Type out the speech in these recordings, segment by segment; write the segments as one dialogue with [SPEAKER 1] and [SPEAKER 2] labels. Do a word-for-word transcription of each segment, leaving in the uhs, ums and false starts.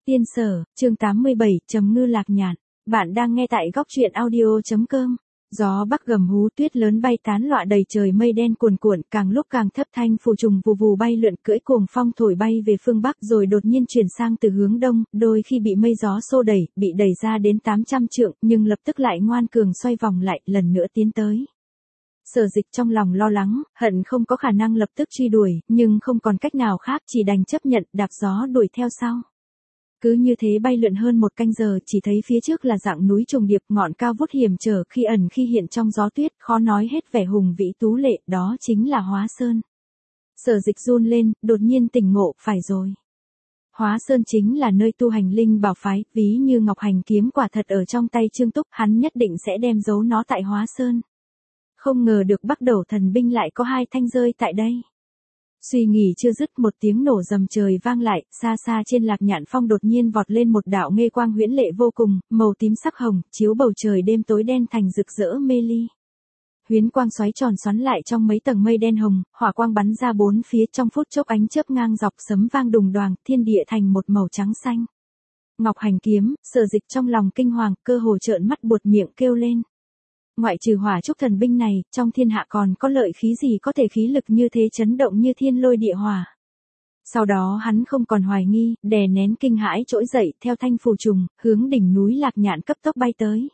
[SPEAKER 1] Tiên Sở, chương tám mươi bảy, Trầm ngư lạc nhạn. Bạn đang nghe tại góc truyện audio.com. Gió bắc gầm hú, tuyết lớn bay tán loạ đầy trời, mây đen cuồn cuộn, càng lúc càng thấp, thanh phù trùng vù vù bay lượn, cưỡi cuồng phong thổi bay về phương bắc, rồi đột nhiên chuyển sang từ hướng đông, đôi khi bị mây gió xô đẩy, bị đẩy ra đến tám trăm trượng, nhưng lập tức lại ngoan cường xoay vòng lại, lần nữa tiến tới. Sở Dịch trong lòng lo lắng, hận không có khả năng lập tức truy đuổi, nhưng không còn cách nào khác, chỉ đành chấp nhận, đạp gió đuổi theo sau. Cứ như thế bay lượn hơn một canh giờ, chỉ thấy phía trước là dạng núi trùng điệp, ngọn cao vút hiểm trở, khi ẩn khi hiện trong gió tuyết, khó nói hết vẻ hùng vĩ tú lệ, đó chính là Hóa Sơn. Sở Dịch run lên, đột nhiên tỉnh ngộ, phải rồi. Hóa Sơn chính là nơi tu hành linh bảo phái, ví như ngọc hành kiếm quả thật ở trong tay Trương Túc, hắn nhất định sẽ đem giấu nó tại Hóa Sơn. Không ngờ được Bắc Đầu thần binh lại có hai thanh rơi tại đây. Suy nghĩ chưa dứt, một tiếng nổ rầm trời vang lại, xa xa trên Lạc Nhạn Phong đột nhiên vọt lên một đạo nghê quang huyễn lệ vô cùng, màu tím sắc hồng, chiếu bầu trời đêm tối đen thành rực rỡ mê ly. Huyễn quang xoáy tròn xoắn lại trong mấy tầng mây đen hồng, hỏa quang bắn ra bốn phía, trong phút chốc ánh chớp ngang dọc, sấm vang đùng đoàng, thiên địa thành một màu trắng xanh. Ngọc hành kiếm, Sở Dịch trong lòng kinh hoàng, cơ hồ trợn mắt buột miệng kêu lên. Ngoại trừ hỏa trúc thần binh này, trong thiên hạ còn có lợi khí gì có thể khí lực như thế chấn động như thiên lôi địa hỏa. Sau đó hắn không còn hoài nghi, đè nén kinh hãi trỗi dậy, theo thanh phù trùng, hướng đỉnh núi Lạc Nhạn cấp tốc bay tới.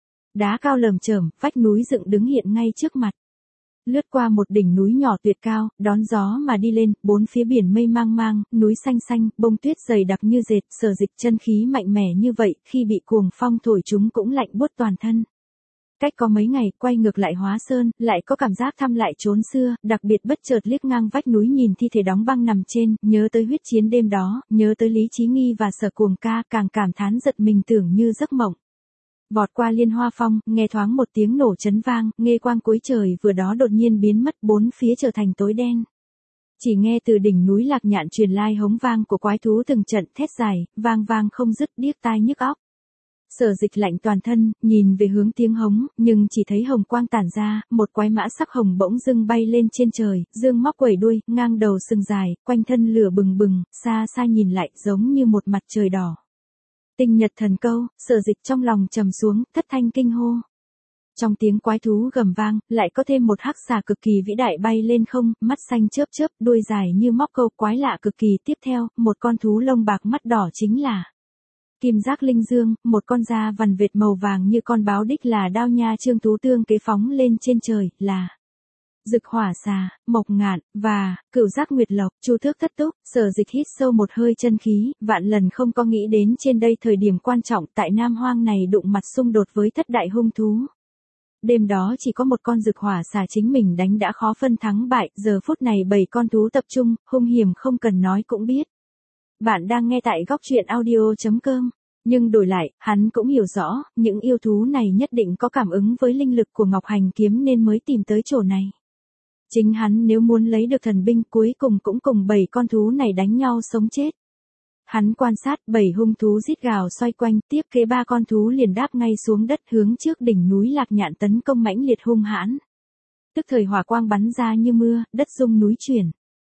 [SPEAKER 1] Đá cao lởm chởm, vách núi dựng đứng hiện ngay trước mặt. Lướt qua một đỉnh núi nhỏ tuyệt cao, đón gió mà đi lên, bốn phía biển mây mang mang, núi xanh xanh, bông tuyết dày đặc như dệt, Sở Dịch chân khí mạnh mẽ như vậy, khi bị cuồng phong thổi chúng cũng lạnh buốt toàn thân. Cách có mấy ngày, quay ngược lại Hóa Sơn, lại có cảm giác thăm lại chốn xưa, đặc biệt bất chợt liếc ngang vách núi nhìn thi thể đóng băng nằm trên, nhớ tới huyết chiến đêm đó, nhớ tới Lý Chí Nghi và Sở Cuồng ca, càng cảm thán giật mình tưởng như giấc mộng. Vọt qua Liên Hoa Phong, nghe thoáng một tiếng nổ chấn vang, nghê quang cuối trời vừa đó đột nhiên biến mất, bốn phía trở thành tối đen. Chỉ nghe từ đỉnh núi Lạc Nhạn truyền lai hống vang của quái thú từng trận, thét dài, vang vang không dứt, điếc tai nhức óc. Sở Dịch lạnh toàn thân, nhìn về hướng tiếng hống, nhưng chỉ thấy hồng quang tản ra, một quái mã sắc hồng bỗng dưng bay lên trên trời, dương móc quẩy đuôi, ngang đầu sừng dài, quanh thân lửa bừng bừng, xa xa nhìn lại giống như một mặt trời đỏ. Tinh nhật thần câu, Sở Dịch trong lòng trầm xuống, thất thanh kinh hô. Trong tiếng quái thú gầm vang, lại có thêm một hắc xà cực kỳ vĩ đại bay lên không, mắt xanh chớp chớp, đuôi dài như móc câu, quái lạ cực kỳ. Tiếp theo, một con thú lông bạc mắt đỏ chính là Kim Giác Linh Dương, một con da vằn vệt màu vàng như con báo đích là đao nha Trương Tú Tương kế phóng lên trên trời, là Dực Hỏa Xà, Mộc Ngạn, và Cửu Giác Nguyệt Lộc, Chu Thước Thất Túc. Sở Dịch hít sâu một hơi chân khí, vạn lần không có nghĩ đến trên đây thời điểm quan trọng tại Nam Hoang này đụng mặt xung đột với thất đại hung thú. Đêm đó chỉ có một con Dực Hỏa Xà chính mình đánh đã khó phân thắng bại, giờ phút này bảy con thú tập trung, hung hiểm không cần nói cũng biết. Bạn đang nghe tại góc truyện audio.com. Nhưng đổi lại, hắn cũng hiểu rõ, những yêu thú này nhất định có cảm ứng với linh lực của Ngọc Hành kiếm nên mới tìm tới chỗ này. Chính hắn nếu muốn lấy được thần binh cuối cùng cũng cùng bảy con thú này đánh nhau sống chết. Hắn quan sát bảy hung thú rít gào xoay quanh, tiếp kế ba con thú liền đáp ngay xuống đất hướng trước đỉnh núi Lạc Nhạn tấn công mãnh liệt hung hãn. Tức thời hỏa quang bắn ra như mưa, đất rung núi chuyển.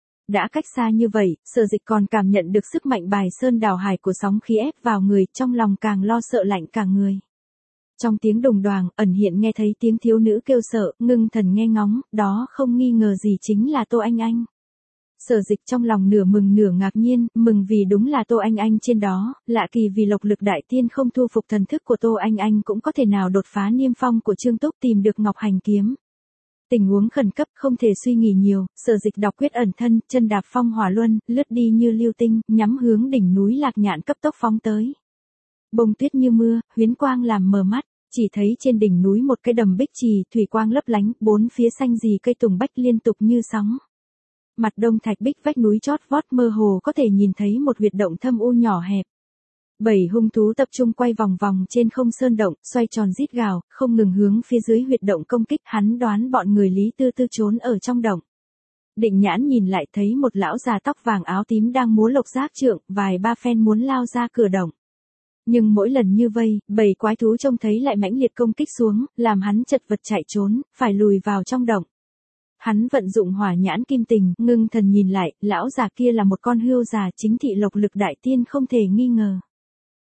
[SPEAKER 1] Đã cách xa như vậy, Sở Dịch còn cảm nhận được sức mạnh bài sơn đảo hải của sóng khí ép vào người, trong lòng càng lo sợ lạnh cả người. Trong tiếng đùng đoàng, ẩn hiện nghe thấy tiếng thiếu nữ kêu sợ, ngưng thần nghe ngóng, đó không nghi ngờ gì chính là Tô Anh Anh. Sở Dịch trong lòng nửa mừng nửa ngạc nhiên, mừng vì đúng là Tô Anh Anh trên đó, lạ kỳ vì Lộc Lực Đại Tiên không thu phục thần thức của Tô Anh Anh cũng có thể nào đột phá niêm phong của Trương Túc tìm được Ngọc Hành kiếm. Tình huống khẩn cấp không thể suy nghĩ nhiều, Sở Dịch đọc quyết ẩn thân, chân đạp phong hỏa luân, lướt đi như lưu tinh, nhắm hướng đỉnh núi Lạc Nhạn cấp tốc phóng tới. Bông tuyết như mưa, huyễn quang làm mờ mắt, chỉ thấy trên đỉnh núi một cái đầm bích trì, thủy quang lấp lánh, bốn phía xanh rì cây tùng bách liên tục như sóng. Mặt đông thạch bích vách núi chót vót mơ hồ có thể nhìn thấy một huyệt động thâm u nhỏ hẹp. Bảy hung thú tập trung quay vòng vòng trên không sơn động, xoay tròn rít gào, không ngừng hướng phía dưới huyệt động công kích, hắn đoán bọn người Lý Tư Tư trốn ở trong động. Định nhãn nhìn lại thấy một lão già tóc vàng áo tím đang múa lộc giác trượng, vài ba phen muốn lao ra cửa động. Nhưng mỗi lần như vây, bảy quái thú trông thấy lại mãnh liệt công kích xuống, làm hắn chật vật chạy trốn, phải lùi vào trong động. Hắn vận dụng hỏa nhãn kim tình, ngưng thần nhìn lại, lão già kia là một con hươu già chính thị Lộc Lực Đại Tiên không thể nghi ngờ.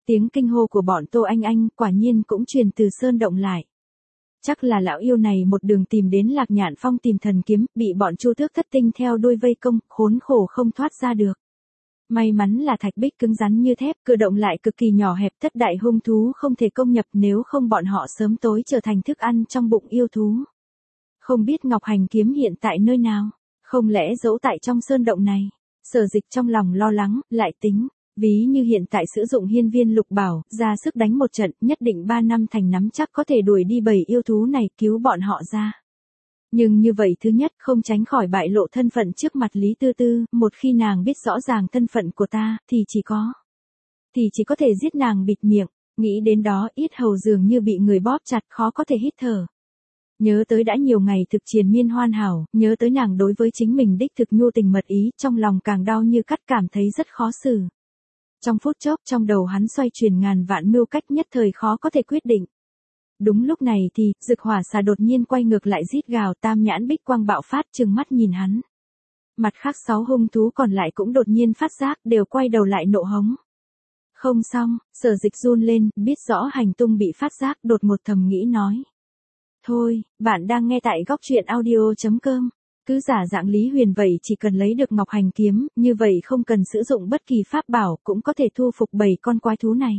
[SPEAKER 1] Tiếng kinh hô của bọn Tô Anh Anh quả nhiên cũng truyền từ sơn động lại. Chắc là lão yêu này một đường tìm đến Lạc Nhạn Phong tìm thần kiếm, bị bọn Chu Tước Thất Tinh theo đuôi vây công, khốn khổ không thoát ra được. May mắn là thạch bích cứng rắn như thép, cử động lại cực kỳ nhỏ hẹp, thất đại hung thú không thể công nhập, nếu không bọn họ sớm tối trở thành thức ăn trong bụng yêu thú. Không biết Ngọc Hành kiếm hiện tại nơi nào, không lẽ giấu tại trong sơn động này. Sở Dịch trong lòng lo lắng, lại tính, ví như hiện tại sử dụng hiên viên lục bảo, ra sức đánh một trận, nhất định ba năm thành nắm chắc có thể đuổi đi bầy yêu thú này, cứu bọn họ ra. Nhưng như vậy thứ nhất không tránh khỏi bại lộ thân phận trước mặt Lý Tư Tư, một khi nàng biết rõ ràng thân phận của ta, thì chỉ có, thì chỉ có thể giết nàng bịt miệng, nghĩ đến đó yết hầu dường như bị người bóp chặt khó có thể hít thở. Nhớ tới đã nhiều ngày thực triền miên hoàn hảo, nhớ tới nàng đối với chính mình đích thực nhu tình mật ý, trong lòng càng đau như cắt, cảm thấy rất khó xử. Trong phút chốc trong đầu hắn xoay chuyển ngàn vạn mưu cách, nhất thời khó có thể quyết định. Đúng lúc này thì, Dực Hỏa Xà đột nhiên quay ngược lại rít gào, tam nhãn bích quang bạo phát, trừng mắt nhìn hắn. Mặt khác sáu hung thú còn lại cũng đột nhiên phát giác, đều quay đầu lại nộ hống. Không xong, Sở Dịch run lên, biết rõ hành tung bị phát giác, đột một thầm nghĩ nói. Thôi, bạn đang nghe tại góc truyện audio chấm com. Cứ giả dạng Lý Huyền vậy, chỉ cần lấy được Ngọc Hành kiếm, như vậy không cần sử dụng bất kỳ pháp bảo, cũng có thể thu phục bảy con quái thú này.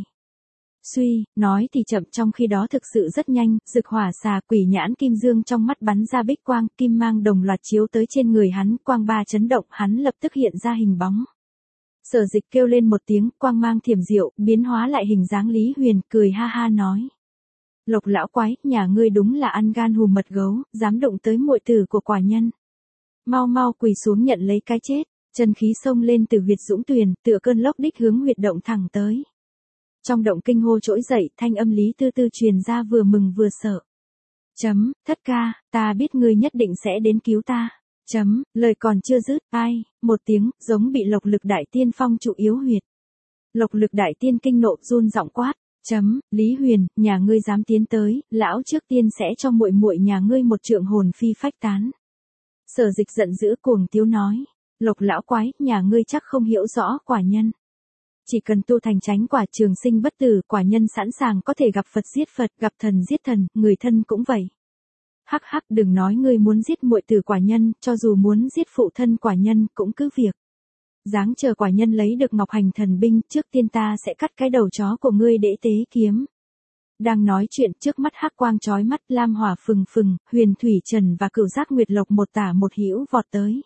[SPEAKER 1] Suy, nói thì chậm, trong khi đó thực sự rất nhanh, Dực Hỏa Xà, quỷ nhãn kim dương trong mắt bắn ra bích quang, kim mang đồng loạt chiếu tới trên người hắn, quang ba chấn động, hắn lập tức hiện ra hình bóng. Sở Dịch kêu lên một tiếng, quang mang thiểm diệu, biến hóa lại hình dáng Lý Huyền, cười ha ha nói. Lộc lão quái, nhà ngươi đúng là ăn gan hùm mật gấu, dám động tới muội tử của quả nhân. Mau mau quỳ xuống nhận lấy cái chết, chân khí xông lên từ huyệt dũng tuyền, tựa cơn lốc đích hướng huyệt động thẳng tới. Trong động kinh hô trỗi dậy, thanh âm Lý Tư Tư truyền ra vừa mừng vừa sợ. Chấm, thất ca, ta biết ngươi nhất định sẽ đến cứu ta. Chấm, lời còn chưa dứt, ai, một tiếng, giống bị lộc lực đại tiên phong trụ yếu huyệt. Lộc lực đại tiên kinh nộ run giọng quát. Chấm, Lý Huyền, nhà ngươi dám tiến tới, lão trước tiên sẽ cho muội muội nhà ngươi một trượng hồn phi phách tán. Sở Dịch giận dữ cuồng tiếu nói. Lộc lão quái, nhà ngươi chắc không hiểu rõ quả nhân. Chỉ cần tu thành chánh quả trường sinh bất tử, quả nhân sẵn sàng có thể gặp Phật giết Phật, gặp thần giết thần, người thân cũng vậy. Hắc hắc, đừng nói ngươi muốn giết muội tử quả nhân, cho dù muốn giết phụ thân quả nhân cũng cứ việc. Dáng chờ quả nhân lấy được Ngọc Hành thần binh, trước tiên ta sẽ cắt cái đầu chó của ngươi để tế kiếm. Đang nói chuyện, trước mắt hắc quang chói mắt, lam hỏa phừng phừng, Huyền Thủy Trần và Cửu Giác Nguyệt Lộc một tả một hữu vọt tới.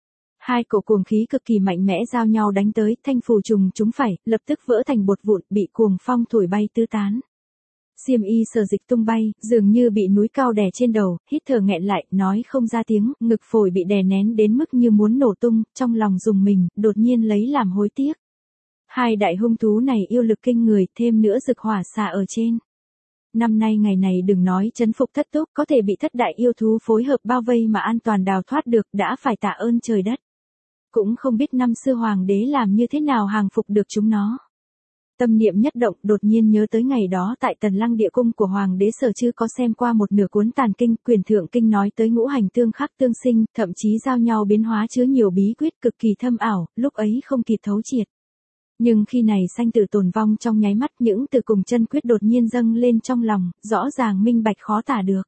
[SPEAKER 1] Hai cổ cuồng khí cực kỳ mạnh mẽ giao nhau đánh tới, thanh phù trùng chúng phải, lập tức vỡ thành bột vụn, bị cuồng phong thổi bay tứ tán. Xiêm y Sở Dịch tung bay, dường như bị núi cao đè trên đầu, hít thở nghẹn lại, nói không ra tiếng, ngực phổi bị đè nén đến mức như muốn nổ tung, trong lòng rùng mình, đột nhiên lấy làm hối tiếc. Hai đại hung thú này yêu lực kinh người, thêm nữa Dực Hỏa Xà ở trên. Năm nay ngày này đừng nói trấn phục thất túc, có thể bị thất đại yêu thú phối hợp bao vây mà an toàn đào thoát được, đã phải tạ ơn trời đất. Cũng không biết năm xưa hoàng đế làm như thế nào hàng phục được chúng nó. Tâm niệm nhất động, đột nhiên nhớ tới ngày đó tại Tần Lăng địa cung của hoàng đế Sở Chư có xem qua một nửa cuốn Tàn Kinh, Quyền Thượng Kinh nói tới ngũ hành tương khắc tương sinh, thậm chí giao nhau biến hóa chứa nhiều bí quyết cực kỳ thâm ảo, lúc ấy không kịp thấu triệt. Nhưng khi này sanh tử tồn vong trong nháy mắt, những từ cùng chân quyết đột nhiên dâng lên trong lòng, rõ ràng minh bạch khó tả được.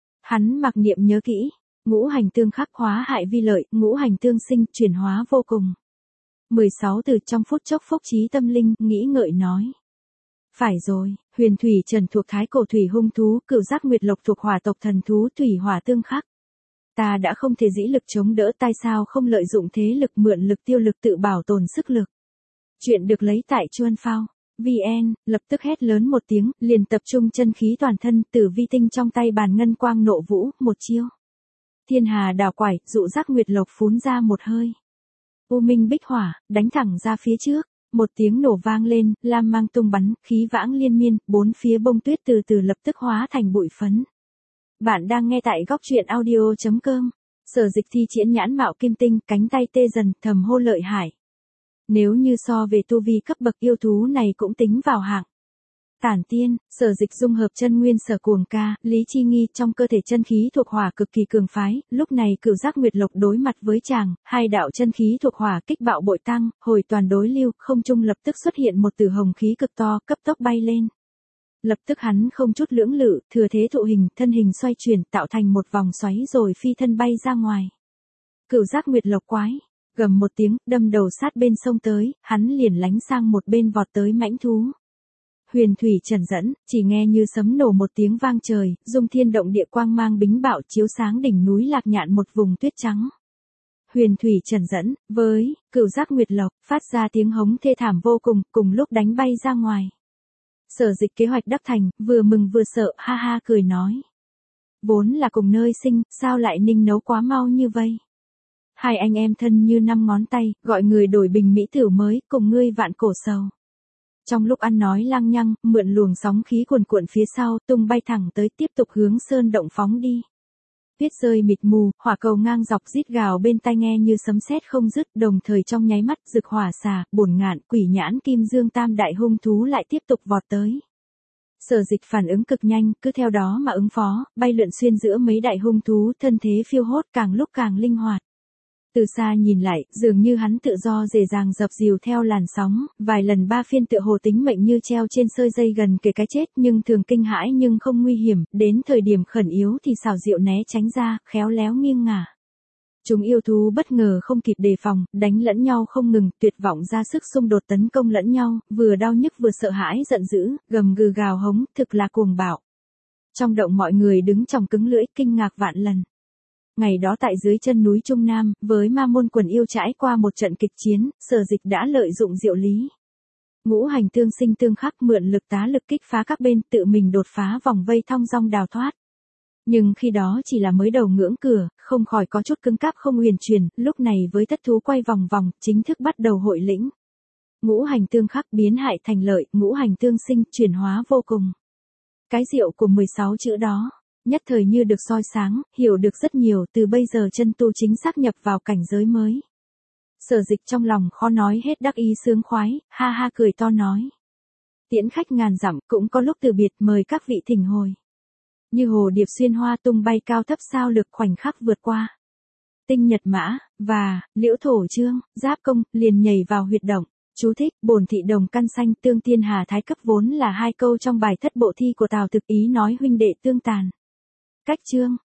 [SPEAKER 1] Hắn mặc niệm nhớ kỹ, ngũ hành tương khắc hóa hại vi lợi, ngũ hành tương sinh, chuyển hóa vô cùng. mười sáu từ trong phút chốc phúc trí tâm linh, nghĩ ngợi nói. Phải rồi, Huyền Thủy Trần thuộc thái cổ thủy hung thú, Cửu Giác Nguyệt Lộc thuộc hỏa tộc thần thú, thủy hỏa tương khắc. Ta đã không thể dĩ lực chống đỡ, tại sao không lợi dụng thế lực, mượn lực tiêu lực tự bảo tồn sức lực. Chuyện được lấy tại Chuan Phao. vê en, lập tức hét lớn một tiếng, liền tập trung chân khí toàn thân, Tử Vi tinh trong tay bàn ngân quang nộ vũ, một chiêu. Thiên hà đào quải, dụ Giác Nguyệt Lộc phún ra một hơi. U minh bích hỏa, đánh thẳng ra phía trước, một tiếng nổ vang lên, lam mang tung bắn, khí vãng liên miên, bốn phía bông tuyết từ từ lập tức hóa thành bụi phấn. Bạn đang nghe tại góc truyện audio chấm com. Sở Dịch thi triển nhãn mạo kim tinh, cánh tay tê dần, thầm hô lợi hại. Nếu như so về tu vi cấp bậc yêu thú này cũng tính vào hạng. Tản tiên, Sở Dịch dung hợp chân nguyên Sở Cuồng Ca, Lý Chi Nghi trong cơ thể chân khí thuộc hỏa cực kỳ cường phái, lúc này Cửu Giác Nguyệt Lộc đối mặt với chàng, hai đạo chân khí thuộc hỏa kích bạo bội tăng, hồi toàn đối lưu, không trung lập tức xuất hiện một tử hồng khí cực to, cấp tốc bay lên. Lập tức hắn không chút lưỡng lự, thừa thế thụ hình, thân hình xoay chuyển, tạo thành một vòng xoáy rồi phi thân bay ra ngoài. Cửu Giác Nguyệt Lộc quái, gầm một tiếng, đâm đầu sát bên sông tới, hắn liền lánh sang một bên vọt tới mãnh thú. Huyền thủy trần dẫn, chỉ nghe như sấm nổ một tiếng vang trời, dung thiên động địa quang mang bính bạo chiếu sáng đỉnh núi Lạc Nhạn một vùng tuyết trắng. Huyền thủy trần dẫn, với Cửu Giác Nguyệt Lộc, phát ra tiếng hống thê thảm vô cùng, cùng lúc đánh bay ra ngoài. Sở Dịch kế hoạch đắc thành, vừa mừng vừa sợ, ha ha cười nói. Vốn là cùng nơi sinh, sao lại ninh nấu quá mau như vây. Hai anh em thân như năm ngón tay, gọi người đổi bình mỹ tử mới, cùng ngươi vạn cổ sầu. Trong lúc ăn nói lăng nhăng, mượn luồng sóng khí cuồn cuộn phía sau, tung bay thẳng tới tiếp tục hướng sơn động phóng đi. Tuyết rơi mịt mù, hỏa cầu ngang dọc rít gào bên tai nghe như sấm sét không dứt, đồng thời trong nháy mắt rực hỏa xà, bổn ngạn, quỷ nhãn kim dương tam đại hung thú lại tiếp tục vọt tới. Sở Dịch phản ứng cực nhanh, cứ theo đó mà ứng phó, bay lượn xuyên giữa mấy đại hung thú, thân thế phiêu hốt càng lúc càng linh hoạt. Từ xa nhìn lại, dường như hắn tự do dễ dàng dập dìu theo làn sóng, vài lần ba phiên tựa hồ tính mệnh như treo trên sợi dây gần kề cái chết nhưng thường kinh hãi nhưng không nguy hiểm, đến thời điểm khẩn yếu thì xảo diệu né tránh ra, khéo léo nghiêng ngả. Chúng yêu thú bất ngờ không kịp đề phòng, đánh lẫn nhau không ngừng, tuyệt vọng ra sức xung đột tấn công lẫn nhau, vừa đau nhức vừa sợ hãi giận dữ, gầm gừ gào hống, thực là cuồng bạo. Trong động mọi người đứng chòng cứng lưỡi, kinh ngạc vạn lần. Ngày đó tại dưới chân núi Trung Nam, với ma môn quần yêu trải qua một trận kịch chiến, Sở Dịch đã lợi dụng diệu lý. Ngũ hành tương sinh tương khắc, mượn lực tá lực kích phá các bên, tự mình đột phá vòng vây thong dong đào thoát. Nhưng khi đó chỉ là mới đầu ngưỡng cửa, không khỏi có chút cứng cáp không huyền truyền, lúc này với thất thú quay vòng vòng, chính thức bắt đầu hội lĩnh. Ngũ hành tương khắc biến hại thành lợi, ngũ hành tương sinh, chuyển hóa vô cùng. Cái diệu của mười sáu chữ đó. Nhất thời như được soi sáng, hiểu được rất nhiều, từ bây giờ chân tu chính xác nhập vào cảnh giới mới. Sở Dịch trong lòng khó nói hết đắc ý sướng khoái, ha ha cười to nói. Tiễn khách ngàn dặm, cũng có lúc từ biệt, mời các vị thỉnh hồi. Như hồ điệp xuyên hoa tung bay cao thấp sao lực khoảnh khắc vượt qua. Tinh nhật mã, và, liễu thổ trương, giáp công, liền nhảy vào huyệt động. Chú thích, bổn thị đồng căn xanh tương tiên hà thái cấp vốn là hai câu trong bài thất bộ thi của Tào Thực, ý nói huynh đệ tương tàn. Cách chương,